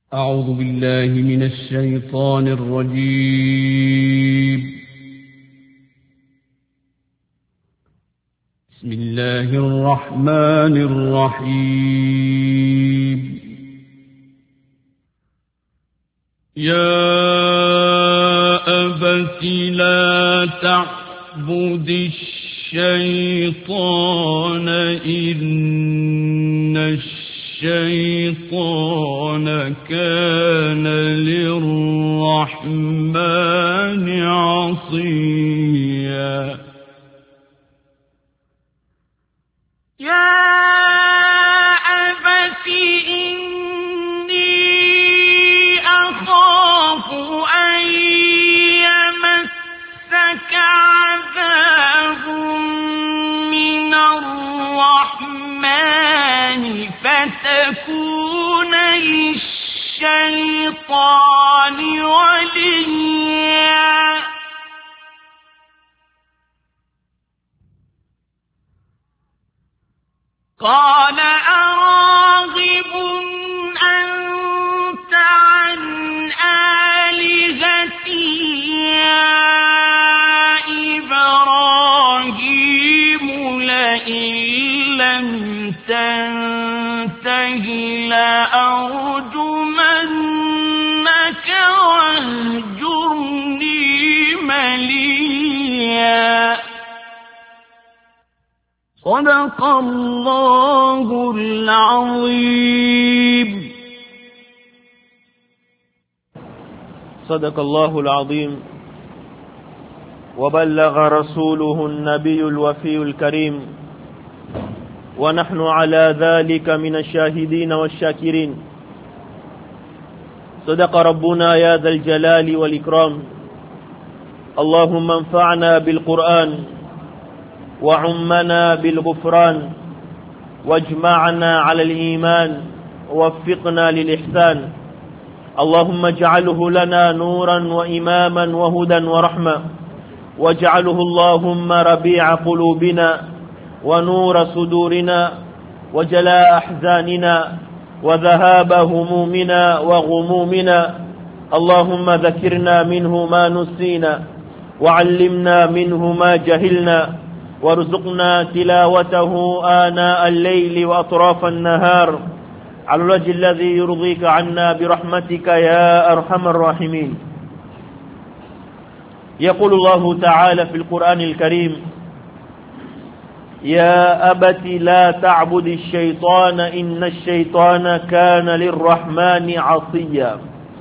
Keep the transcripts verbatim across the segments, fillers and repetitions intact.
أعوذ بالله من الشيطان الرجيم. بسم الله الرحمن الرحيم. يا أبت لا تعبد الشيطان إن الشيطان كان للرحمن عصيا. يا أبت إني أخاف أن يمسك عذاب من الرحمن فتكون للشيطان وليا. قال أراغب أنت عن آلهتي يا إبراهيم لئن لم تنته لأرجمنك واهجرني مليا. صدق الله العظيم. صدق الله العظيم وبلغ رسوله النبي الوفي الكريم ونحن على ذلك من الشاهدين والشاكرين. صدق ربنا يا ذا الجلال والإكرام. اللهم انفعنا بالقرآن وعمنا بالغفران واجمعنا على الإيمان ووفقنا للإحسان. اللهم اجعله لنا نورا وإماما وهدى ورحمة، واجعله اللهم ربيع قلوبنا ونور صدورنا وجلاء أحزاننا وذهاب همومنا وغمومنا. اللهم ذكرنا منه ما نسينا وعلمنا منه ما جهلنا، وارزقنا تلاوته آناء الليل وأطراف النهار على الوجه الذي يرضيك عنا برحمتك يا أرحم الراحمين. يقول الله تعالى في القرآن الكريم: يا أبت لا تعبد الشيطان إن الشيطان كان للرحمن عصيا.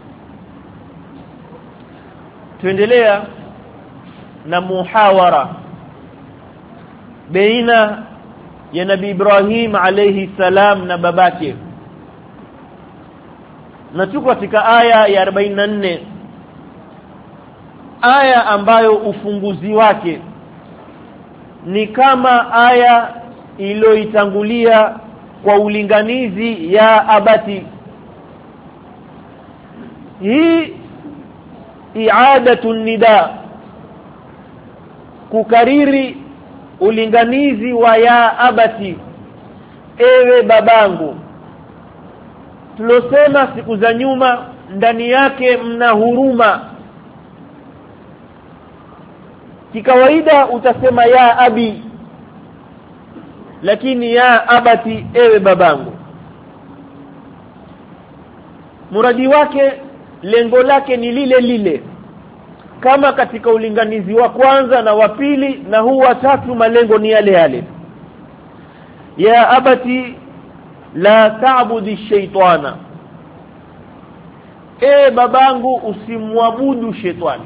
tuendelea na muhawara baina ya Nabii Ibrahim alayhi salam na babake, na tuko katika aya ya arobaini na nne, aya ambayo ufunguzi wake ni kama aya iliyoitangulia kwa ulinganizi ya abati. Hii i'adatu nida, kukariri ulinganizi wa ya abati, ewe babangu. Tulosema siku za nyuma ndani yake mna huruma. Kikawaida utasema ya abi, lakini ya abati, ewe babangu. Muradi wake, lengo lake ni lile lile kama katika ulinganizi wa kwanza na wa pili, na huu wa tatu malengo ni yale yale. Ya abati la ta'budi shaytana, e babangu usimwabudu shetani.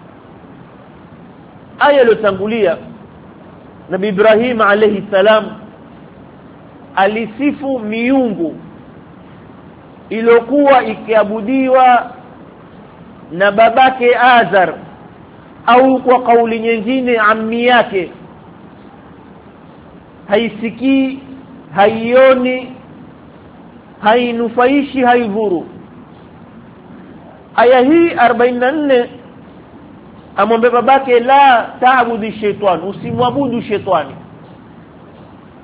Aya iliyotangulia Nabii Ibrahim alayhi salam alisifu miungu iliyokuwa ikiabudiwa na babake Azar, au kwa kauli nyingine ammi yake. Haisikii, haioni, hainufaishi, haidhuru. Aya hii arobaini na nne amwambia babake la ta'budi shaytan, usimwabudu shetani.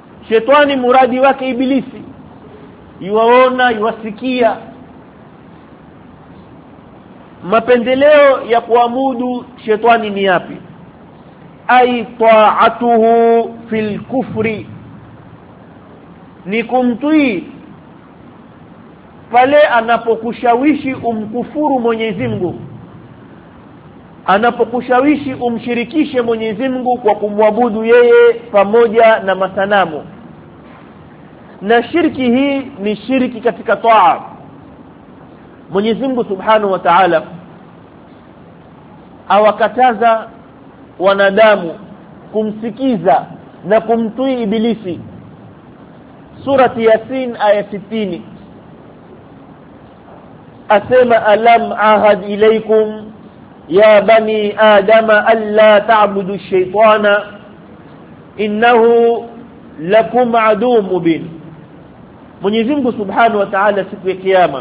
Shetani muradi wake ibilisi, yuwaona, yuwasikia, mapendeleo ya kuabudu shetani ni yapi? Ai ta'atuhu fil kufri, ni kumtii pale anapokushawishi umkufuru Mwenyezi Mungu, anapokushawishi umshirikishe Mwenyezi Mungu kwa kumwabudu yeye pamoja na masanamu. Na shirki hii ni shirki katika taa. Mwenyezi Mungu Subhanahu wa Ta'ala awakataza wanadamu kumsikiza na kumtii ibilisi. Surati Yasin aya sitini asema alam ahad ilaykum ya bani adama alla ta'budu ash-shaytana innahu lakum aduwwun mubin. Mwenyezi Mungu Subhanahu wa Ta'ala siku ya kiyama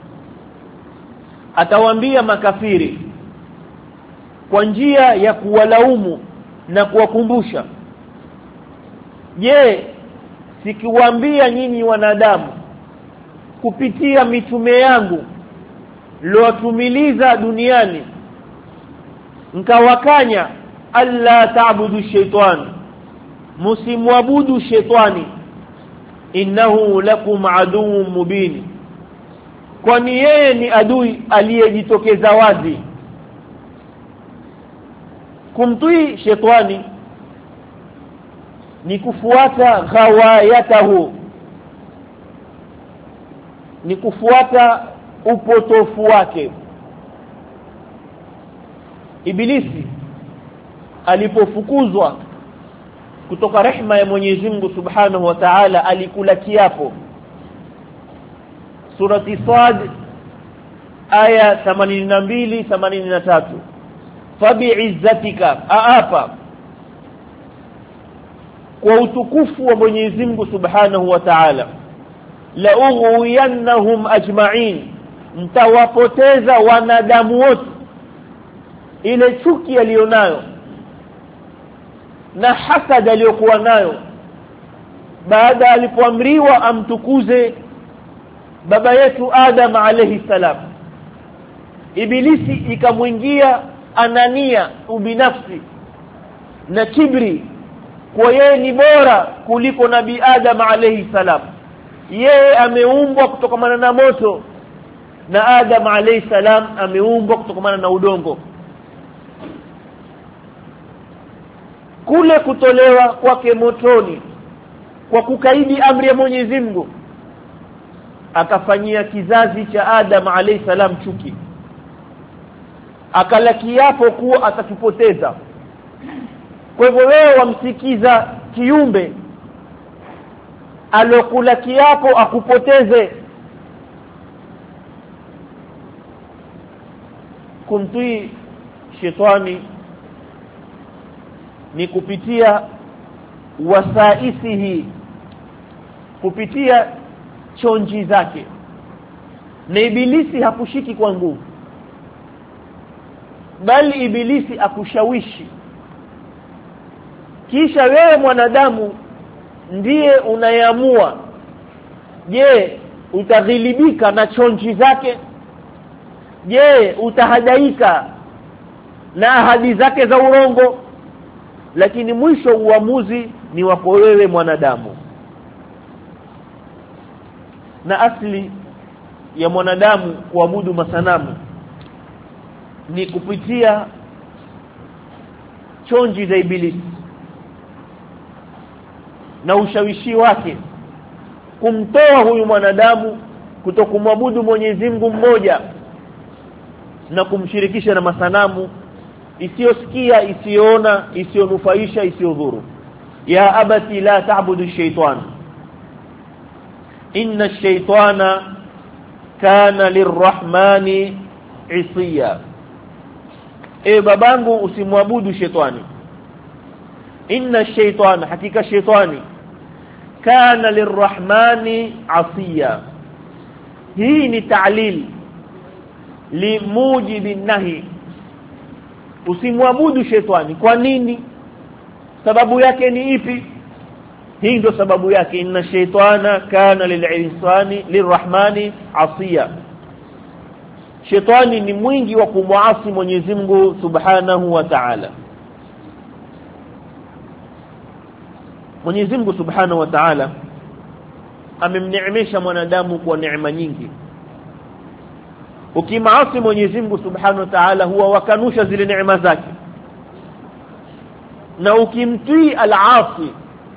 atawaambia makafiri kwa njia ya kuwalaumu na kuwakumbusha, je, sikiwaambia nyinyi wanadamu kupitia mitume yangu lowatumiliza duniani mkawakanya alla ta'budu shaytan, musimwabudu shetani, innahu lakum aduwwun mubin, kwani yeye ni adui aliyejitokeza wazi. Kumtii shetani ni kufuata ghawayatahu, ni kufuata upotofu wake. Ibilisi alipofukuzwa kutoka rehema ya Mwenyezi Mungu Subhanahu wa Ta'ala alikula kiapo. Surati Sad aya themanini na mbili themanini na tatu, fabi'izzatika, aapa kwa utukufu wa Mwenyezi Mungu Subhanahu wa Ta'ala, la ughwiyannahum ajma'in, mtawapoteza wanadamu wote. Ile chuki alionayo na hasad aliyokuwa nayo baada alipoamriwa amtukuze baba yetu Adam alayhi salam, ibilisi ikamwingia anania, ubinafsi na kibri, kwa yeye ni bora kuliko nabii Adam alayhi salam. Yeye ameumbwa kutokana na moto na Adam alayhi salam ameumbwa kutokana na udongo. Kule kutolewa kwake motoni kwa kukaidi amri ya Mwenyezi Mungu, akafanyia kizazi cha Adam alayhi salam chuki, akala kiapo kuwa atatupoteza. Kwa hivyo wewe wamsikiza kiumbe alokula kiapo akupoteze. Kumtii shetani ni kupitia wasaisihi, kupitia chonji zake. Na ibilisi hakushiki kwa nguvu, bali ibilisi akushawishi, kisha wewe mwanadamu ndiye unayeamua, je, utaghilibika na chonji zake? Je, utahadaika na ahadi zake za urongo? Lakini mwisho uamuzi ni wako wewe mwanadamu. Na asli ya mwanadamu kuabudu masanamu ni kupitia chonji za ibilisi na ushawishi wake kumtoa huyu mwanadamu kutokumwabudu Mwenyezi Mungu mmoja na kumshirikisha na masanamu isiyosikia, isiyoona, isiyonufaisha, isiyodhuru. Ya abati la ta'budu ash-shaytan inna ash-shaytana kana lirrahmani isiya. E babangu, usimwabudu shetani. Inna ash-shaytana, hakika shetani, kana lirrahmani asiya. Hii ni ta'lil limujibi nahi, usimwabudu shetani. Kwa nini? Sababu yake ni ipi? Hii ndio sababu yake, inna shaytana kana lilinsani lirrahmani asiya. shetani ni mwingi wa kumuasi Mwenyezi Mungu Subhanahu wa Ta'ala. Mwenyezi Mungu Subhanahu wa Ta'ala amemneemesha mwanadamu kwa neema nyingi. Ukimaasi Mwenyezi Mungu Subhanahu wa Ta'ala huwa wakanusha zile neema zake, na ukimtii al-asi,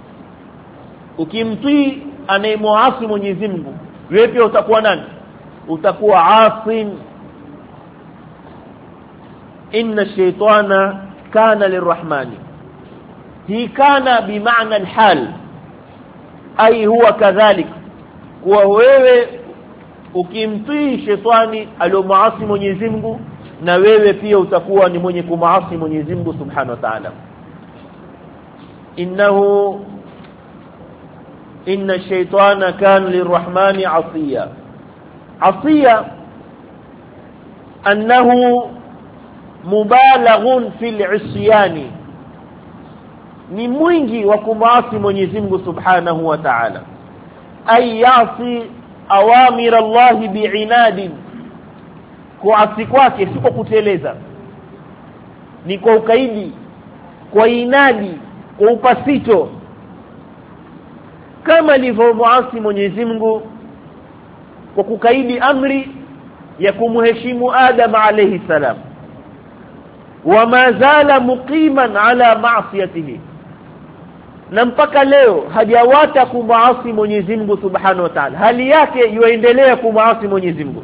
ukimtii anayemuasi Mwenyezi Mungu, wewe pia utakuwa nani? Utakuwa asin. Inna shaytana kana lirrahmani, hii kana bimaana alhal, ai huwa kadhalik, kwa wewe ukimtii shetani aliyomuasi Mwenyezi Mungu, na wewe pia utakuwa ni mwenye kumuasi Mwenyezi Mungu Subhanahu wa Ta'ala. innahu inna shaytana kana lirrahmani asiya. asiya annahu mubalaghun fil isyani, ni mwingi wa kumuasi Mwenyezi Mungu Subhanahu wa Ta'ala. ay yasi awamir Allah bi'inadin, kuasi kwake si kwa kuteleza, ni kwa ukaidi, kwa inadi, kwa upasito, kama alivyomuasi Mwenyezi Mungu kwa kukaidi amri ya kumheshimu Adam alayhi salam, wama zala muqiman ala ma'siyatihi, na mpaka leo hajawata kumuasi Mwenyezi Mungu Subhanahu wa Ta'ala, hali yake yuendelea kumuasi Mwenyezi Mungu.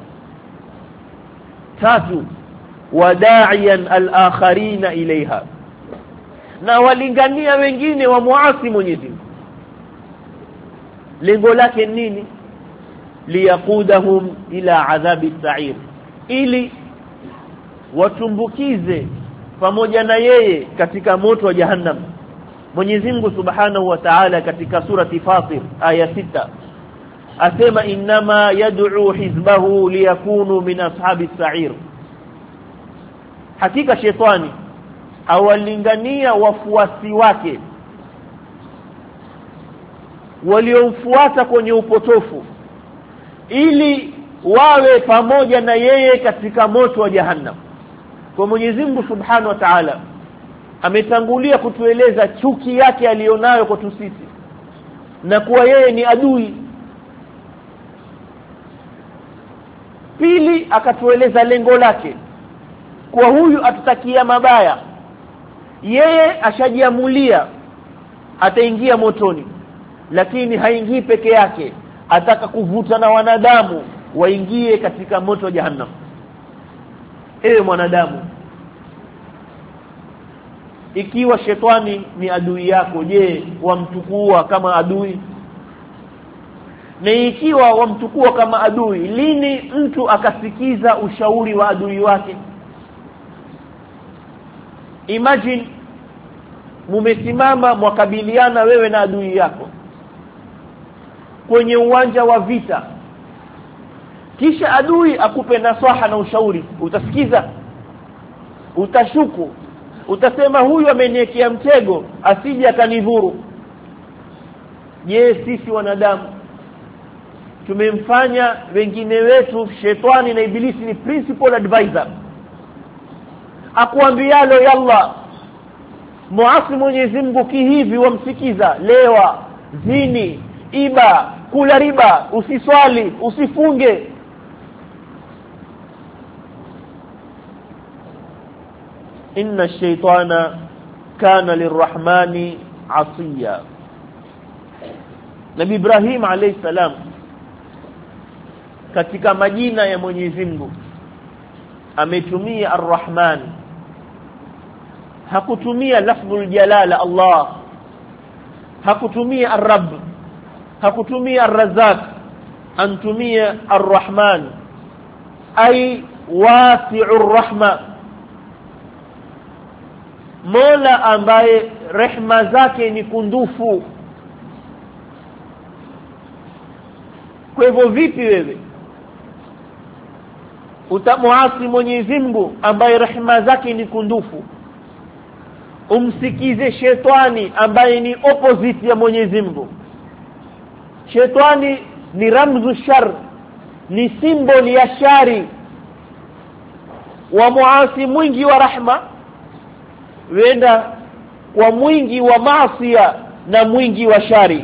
Tatu, wada'iyan al-akharina ilaiha, na walingania wengine wa muasi Mwenyezi Mungu. Lengo lake nini? liyaqudahum ila adhabi sa'ir, ili watumbukize pamoja na yeye katika moto wa jahannam. Mwenyezi Mungu Subhanahu wa Ta'ala katika surati Fatir aya sita asema inma yad'u hizbahu liyakunu min ashabi sa'ir, hakika shetani awalingania wafuasi wake waliomfuata kwenye upotofu ili wawe pamoja na yeye katika moto wa jahannam. Kwa Mwenyezi Mungu Subhanahu wa Ta'ala ametangulia kutueleza chuki yake alionayo kwa sisi na kuwa yeye ni adui. Pili, akatueleza lengo lake, kwa huyu atutakia mabaya, yeye ashajiamulia ataingia motoni, lakini haingii peke yake, ataka kuvuta na wanadamu waingie katika moto wa jahannam. Ewe mwanadamu, ikiwa shetani ni adui yako, je, wamtukua kama adui? Na ikiwa wamtukua kama adui, lini mtu akasikiza ushauri wa adui wake? Imagine mumesimama mwakabiliana wewe na adui yako kwenye uwanja wa vita, kisha adui akupe nasaha na ushauri, utasikiza? Utashuku, utasema huyu ameniwekea mtego asije akanidhuru. Je, sisi wanadamu tumemfanya wengine wetu shetani na ibilisi ni principal advisor, akuambialo yalla muasi Mwenyezi Mungu kihivi, wamsikiza? Lewa, zini, iba, kula riba, usiswali, usifunge. inna ash-shaytana kana lirrahmani asiya. Nabii Ibrahim alayhi salam katika majina ya Mwenyezi Mungu ametumia ar-Rahman, hakutumia lafzul jalala Allah, hakutumia ar-Rabb, hakutumia ar-Razzaq, antumia ar-Rahman, ay wasi'ur rahma, Mola ambaye rehma zake ni kundufu. Kwa hivyo vipi wewe utamuasi Mwenyezi Mungu ambaye rehma zake ni kundufu, umsikize shetani ambaye ni opposite ya Mwenyezi Mungu? Shetani ni ramzu shar, ni symbol ya shari, wa muasi mwingi wa rahma wenda kwa mwingi wa maasiya na mwingi wa shari.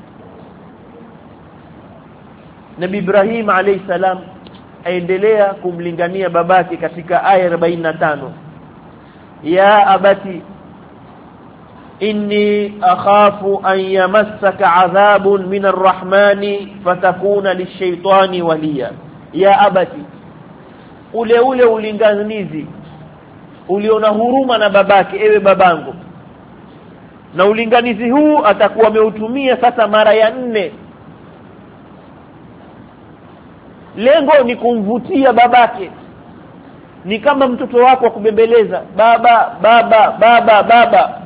Nabii Ibrahim alayhi salam aendelea kumlingania babake katika aya arobaini na tano, ya abati inni akhafu an yamassaka adhabun min arrahmani fatakuna lishaytani waliya. Ya abati, ule ule ulinganizi uliona huruma na babake, ewe babangu, na ulinganizi huu atakuwa ameutumia sasa mara ya nne. Lengo ni kumvutia babake, ni kama mtoto wako kubembeleza, baba baba baba baba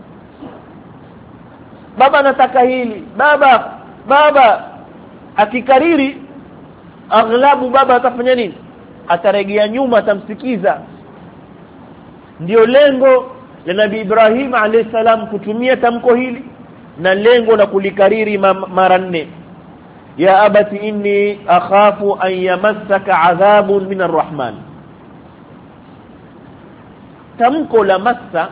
baba nataka hili, baba baba. Akikariri aghlabu baba atafanya nini? Ataregea nyuma, atamsikiza. Ndio lengo la Nabii Ibrahim alayhi salam kutumia tamko hili, na lengo la kulikariri mara nne, ya abati inni akhafu an yamassaka adhabun min arrahman. Tamko la massa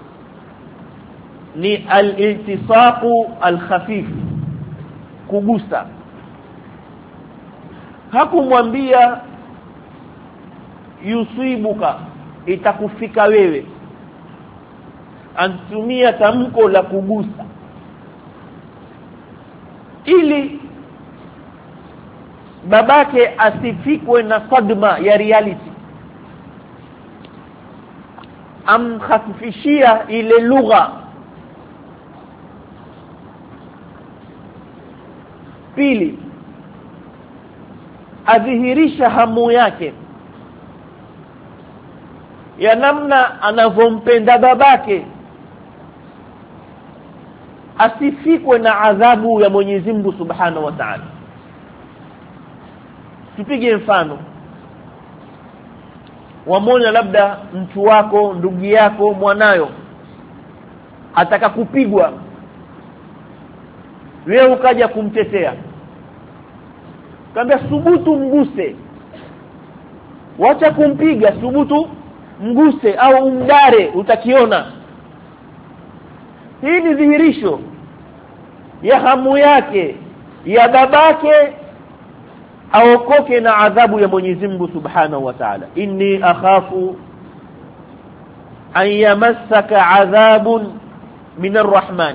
ni al-iltisaqu al-khafif, kugusa. Hakumwambia yusibuka, itakufika wewe. Antumia tamko la kugusa ili babake asifikwe na sadma ya reality. Amkhafifishia ile lugha. Pili, adhihirisha hamu yake ya namna anavompenda babake, asifikwe na adhabu ya Mwenyezi Mungu Subhanahu wa Ta'ala. Tupige mfano. Wamona labda mtu wako, ndugu yako, mwanayo ataka kupigwa, wewe ukaja kumtetea, kaambia subutu mguse, wacha kumpiga, subutu mguse au umdare, utakiona. Hii ni dhihirisho ya hamu yake ya babake aokoke na adhabu ya Mwenyezi Mungu Subhanahu wa Ta'ala. Inni akhafu an yamassaka adhabun min arrahman,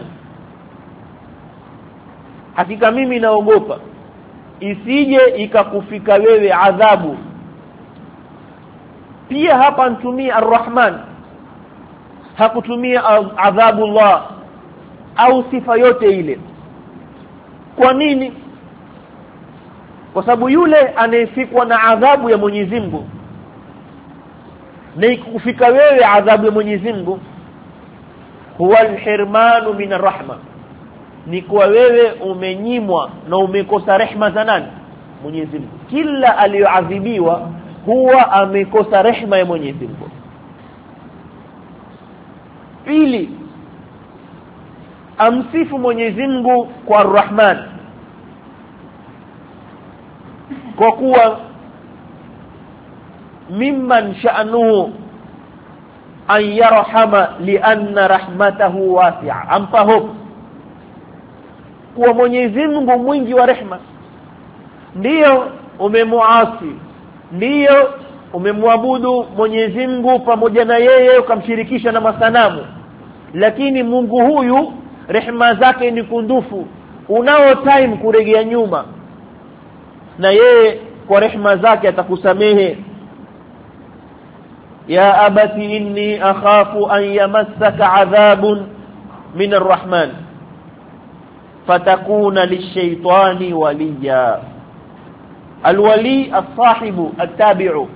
hakika mimi naogopa isije ikakufika wewe adhabu. Pia hapa ntumia arrahman, hakutumia adhabullah au sifa yote ile. Kwa nini? Kwa sababu yule anayefikwa na adhabu ya Mwenyezi Mungu na ikufika wewe adhabu ya Mwenyezi Mungu, huwa alhirmanu min arrahma, ni kwa wewe umenyimwa na umekosa rehema za nani? Mwenyezi Mungu. Kila aliyoadhibiwa huwa amekosa rehema ya Mwenyezi Mungu. Pili, amsifu Mwenyezi Mungu kwa Ar-Rahman, kwa kuwa mimman sha'nuhu an yarhama lianna rahmatahu wasi'a. Ampaho kuwa Mwenyezi Mungu mwingi wa rehema. Ndiyo umemuasi, ndiyo umemwabudu Mwenyezi Mungu pamoja na yeye ukamshirikisha na masanamu, lakini Mungu huyu rehema zake ni kundufu, unao time kuregea nyuma, na yeye kwa rehema zake atakusamehe. Ya abati inni akhafu an yamassaka adhabun min arrahman fatakuna lishaytani waliya. Alwali as-sahibu at-tabi'u,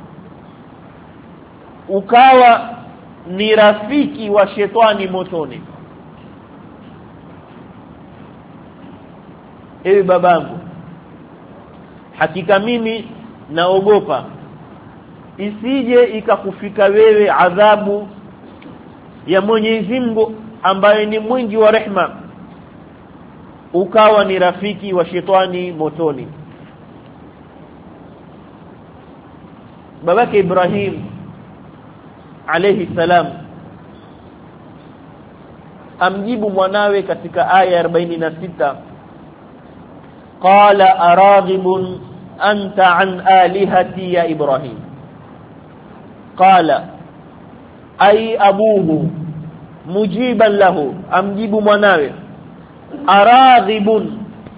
ukawa ni rafiki wa shetani motoni. Ewe babangu, hakika mimi naogopa isije ikakufika wewe adhabu ya Mwenyezi Mungu ambaye ni mwingi wa rehema, ukawa ni rafiki wa shetani motoni. Babake Ibrahim alayhi salam amjibu mwanawe katika aya arobaini na sita qala araghibun anta an alihati ya Ibrahim qala ay abuhu mujiban lahu amjibu mwanawe araghibun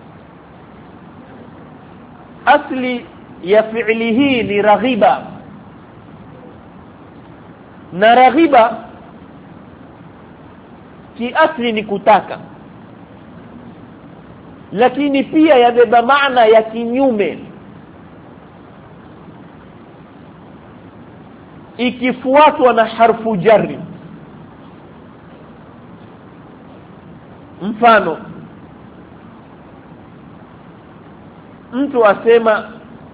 asli ya fi'li hii ni raghiba na raghiba kiasli ni kutaka lakini pia yabeba maana ya kinyume ikifuatwa na harfu jarri mfano mtu asema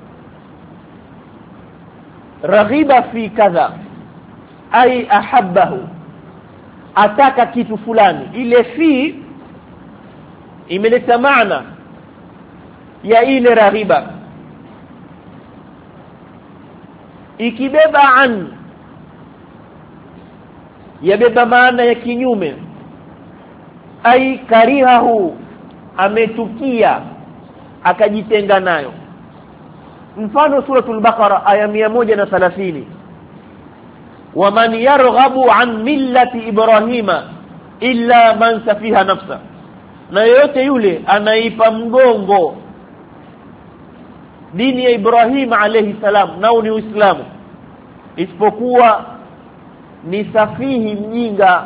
raghiba fi kadha ay ahabbahu ataka kitu fulani ile fi imeleta maana ya ile raghiba ikibeba an yabeba maana ya kinyume ay karihahu ametukia akajitenga nayo mfano suratul baqara aya mia moja na thelathini waman yarghabu an millati ibrahima illa man safiha nafsa na yote yule anaipa mgongo dini ya Ibrahim alayhi salam nao ni Uislamu isipokuwa ni safihi mjinga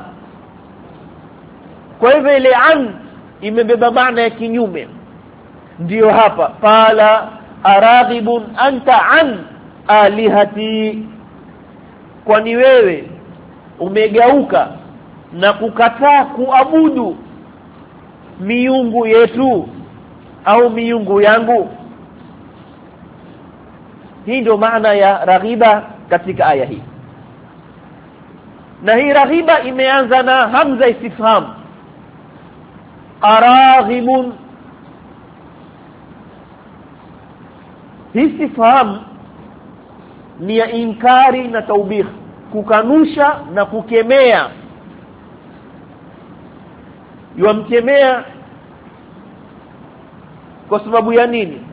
kwa hivyo ile an imebeba maana ya kinyume ndio hapa qala araghibun anta an alihati kwani wewe umegeuka na kukataa kuabudu miungu yetu au miungu yangu hii ndio maana ya raghiba katika aya hii na hii raghiba imeanza na hamza istifham araghibun istifham ni ya inkari na taubih kukanusha na kukemea yamkemea kwa sababu ya nini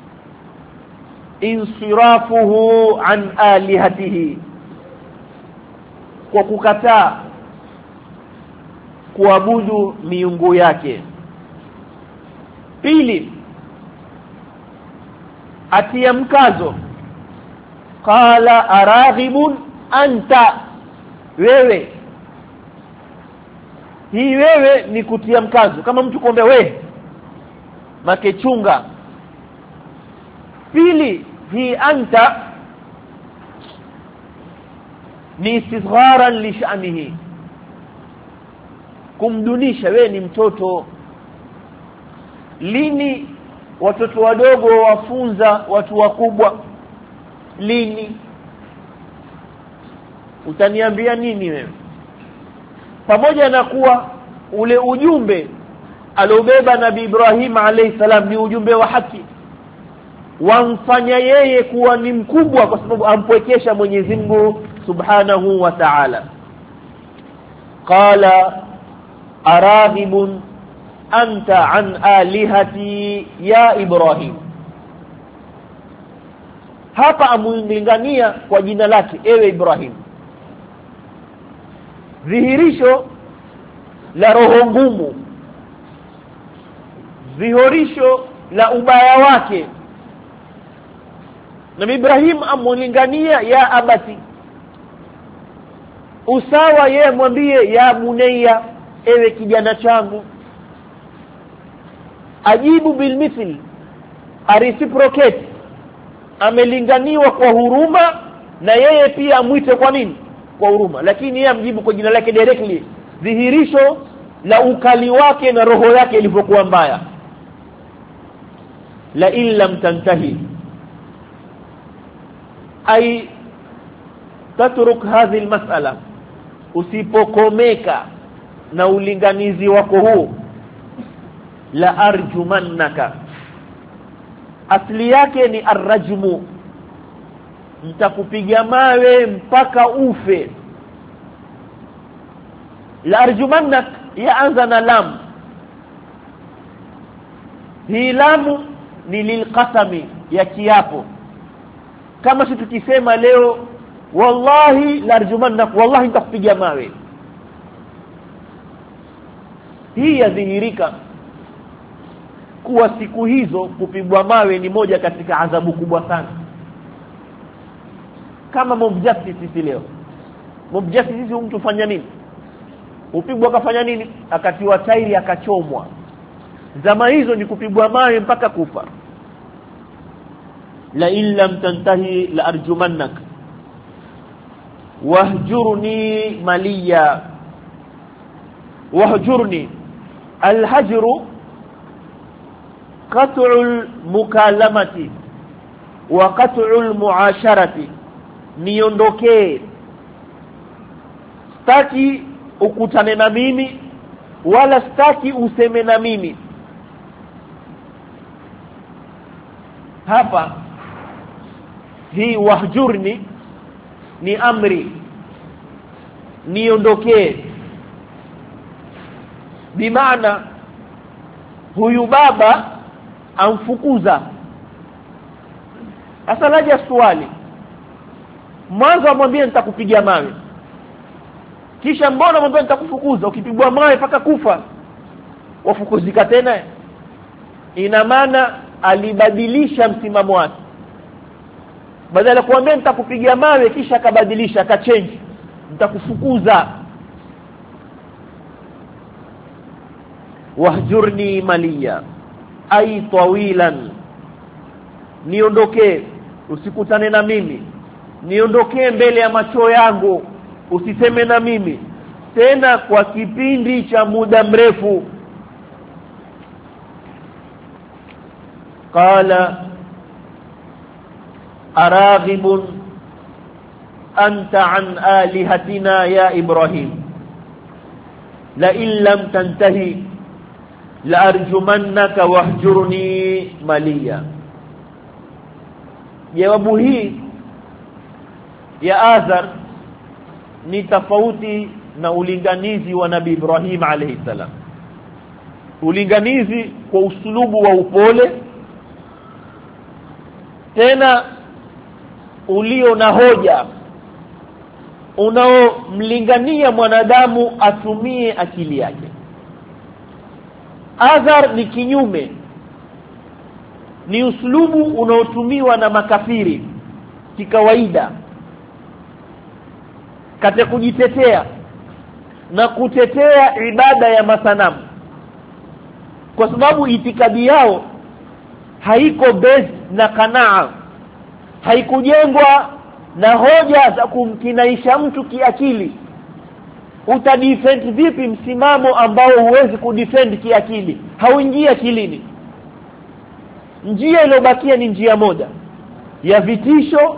insirafuhu an alihatihi kwa kukataa kuabudu miungu yake pili atia mkazo qala araghibun anta wewe hii wewe ni kutia mkazo kama mtu kuombe we makechunga pili hii anta ni istigharan li sha'nihi kumdunisha wewe ni mtoto lini watoto wadogo wafunza watu wakubwa lini utaniambia nini wewe pamoja na kuwa ule ujumbe aliobeba nabii Ibrahim alayhi salam ni ujumbe wa haki wamfanya yeye kuwa ni mkubwa kwa sababu ampwekesha Mwenyezi Mungu Subhanahu wa Ta'ala qala araghibun anta an alihati ya Ibrahim hapa amulingania kwa jina lake ewe Ibrahim dhihirisho la roho ngumu dhihirisho la ubaya wake na Ibrahim amulingania ya abati usawa yeye mwambie ya bunayya ewe kijana changu ajibu bilmithl areciprocate amelinganiwa kwa huruma na yeye pia amwite kwa nini kwa huruma lakini yeye amjibu kwa jina lake directly dhihirisho la ukali wake na roho yake ilivyokuwa mbaya la illam tantahi ay tatruk hadhi almas'ala usipokomeka na ulinganizi wako huu la arjumannaka asli yake ni arrajmu nitakupiga mawe mpaka ufe la arjumannak yaanza na lam. Hii lamu ni lilqasami, ya kiapo. Kama si tukisema leo wallahi la arjumannak, wallahi nitakupiga mawe, hii yadhihirika kuwa siku hizo kupigwa mawe ni moja katika adhabu kubwa sana. Kama mob justice sisi leo, mob justice sisi mtu fanya nini? Upigwa akafanya nini? Akatiwa tairi akachomwa. Zama hizo ni kupigwa mawe mpaka kufa. La illam tantahi la arjumannak wahjurni maliya. Wahjurni, alhajru qat'ul mukalamati wa qat'ul muasharati, niondokee, sitaki ukutane na mimi wala sitaki useme na mimi. Hapa hii wahjurni ni amri, niondokee, bimaana huyu baba amfukuza. Sasa laja swali, mwanzo amwambie nitakupigia mawe, kisha mbona mwambie nitakufukuza? Ukipigwa mawe paka kufa wafukuzika tena? Ina maana alibadilisha msimamo wake. Badala kuambia nitakupigia mawe kisha akabadilisha, akachange, nitakufukuza. Wahjurni maliya ay tawilan, niondokee, usikutane na mimi, niondokee mbele ya macho yangu, usiseme na mimi tena kwa kipindi cha muda mrefu. Qala araghibun anta an alihatina ya Ibrahim la in lam tantahi la arjumannaka wahjurni maliya. Jawabu hii ya Azar ni tofauti na ulinganizi wa Nabii Ibrahim alayhi salam. Ulinganizi kwa usulubu wa upole, tena ulio na hoja, unaomlingania mwanadamu atumie akili yake. Azar ni kinyume, ni uslubu unaotumiwa na makafiri kikawaida katika kujitetea na kutetea ibada ya masanamu, kwa sababu itikadi yao haiko based na kanaa, haikujengwa na hoja za kumkinaisha mtu kiakili. Utadefend vipi msimamo ambao huwezi kudefend kiakili? Hauingia akilini. Njia iliyobakia ni njia moja ya vitisho,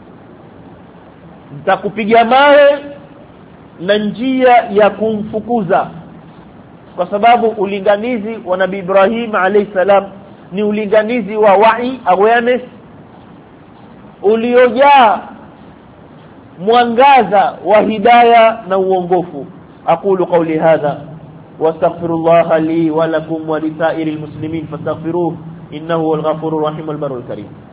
nitakupiga mawe, na njia ya kumfukuza, kwa sababu ulinganizi wa Nabii Ibrahim alayhi salam ni ulinganizi wa wa'i, awareness, uliojaa mwangaza wa hidayah na uongofu. Aqulu qawli hadha wastaghfirullaha li wa lakum wa lisairil muslimin fastaghfiruhu innahu huwal ghafurur rahim wal barrul karim.